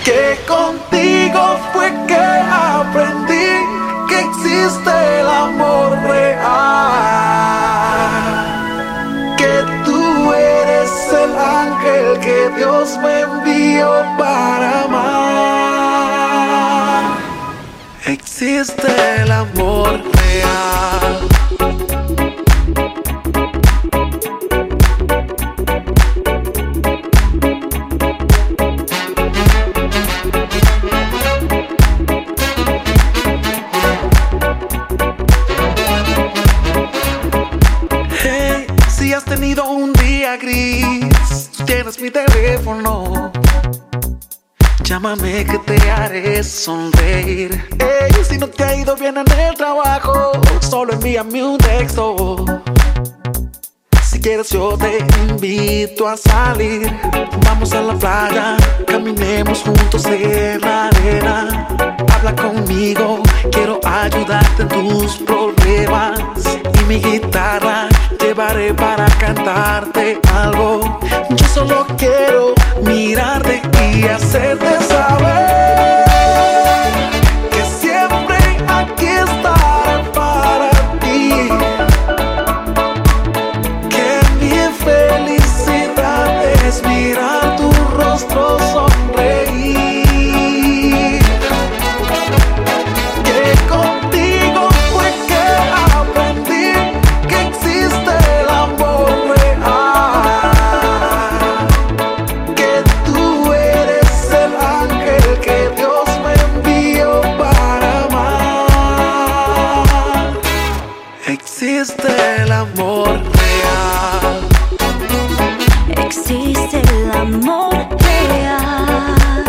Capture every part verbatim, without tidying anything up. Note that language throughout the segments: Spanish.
Que contigo fue que aprendí que existe el amor real, que tú eres el ángel que Dios me envió para amar. Existe el amor real. Si has tenido un día gris, tienes mi teléfono. Llámame que te haré sonreír. Ey, si no te ha ido bien en el trabajo, solo envíame un texto. Si quieres yo te invito a salir. Vamos a la playa, caminemos juntos en la arena. Habla conmigo, quiero ayudarte en tus problemas. Y mi guitarra llevaré para cantarte algo. Yo solo quiero mirarte y hacerte saber que siempre aquí estaré para ti. Que mi felicidad es mirar tu rostro sonreír. Que contigo fue que aprendí que existe el amor real, que tú eres el ángel que Dios me envió para amar. Existe el amor real. Existe el amor real.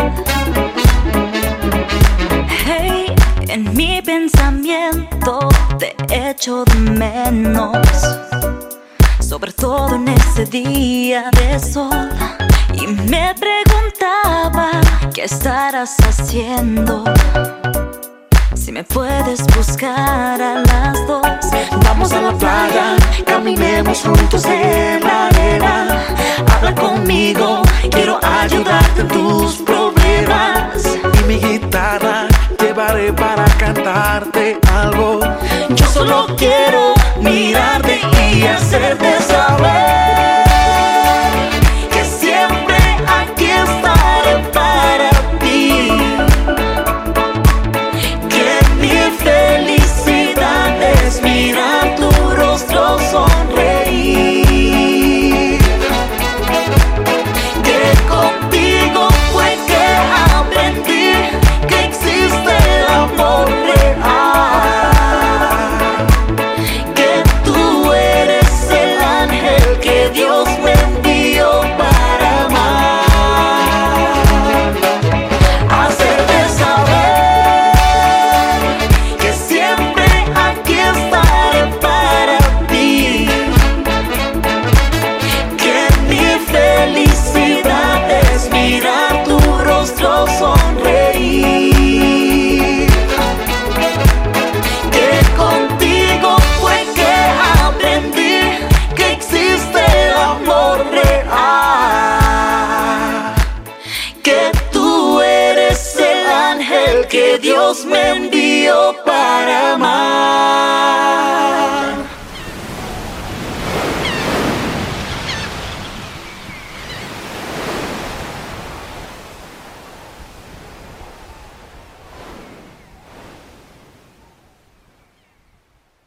Hey, en mi pensamiento te echo de menos, sobre todo en ese día de sol. Y me preguntaba qué estarás haciendo, si me puedes buscar a las dos. Vamos a la playa, caminemos juntos en la arena. Habla conmigo, quiero ayudarte en tus problemas. Y mi guitarra llevaré para cantarte algo.